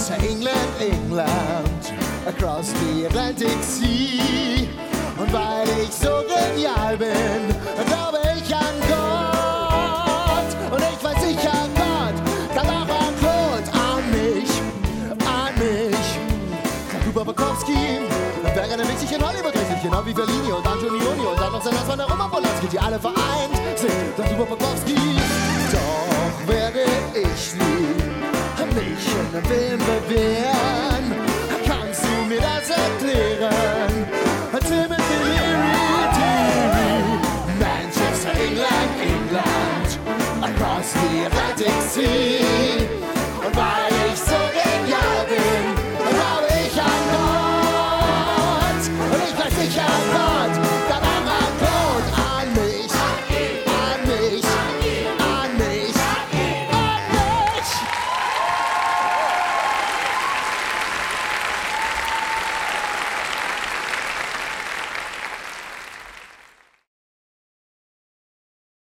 Manchester, England, England, across the Atlantic Sea. Und weil ich so genial bin, glaube ich an Gott. Und ich weiß sicher, Gott kann auch an Claude, an mich. Sagt Huber Bukowski, dann wäre er wichtig in Hollywood richtig, genau wie Fellini und Antonioni und dann noch sein Landsmann, der Roman Polanski, die alle vereint sind. Sagt Huber Bukowski, doch werde ich nie mich in einem Film bewähren. Kannst du mir das erklären? Timothy Leary, Manchester, England, England, across the Atlantic Sea.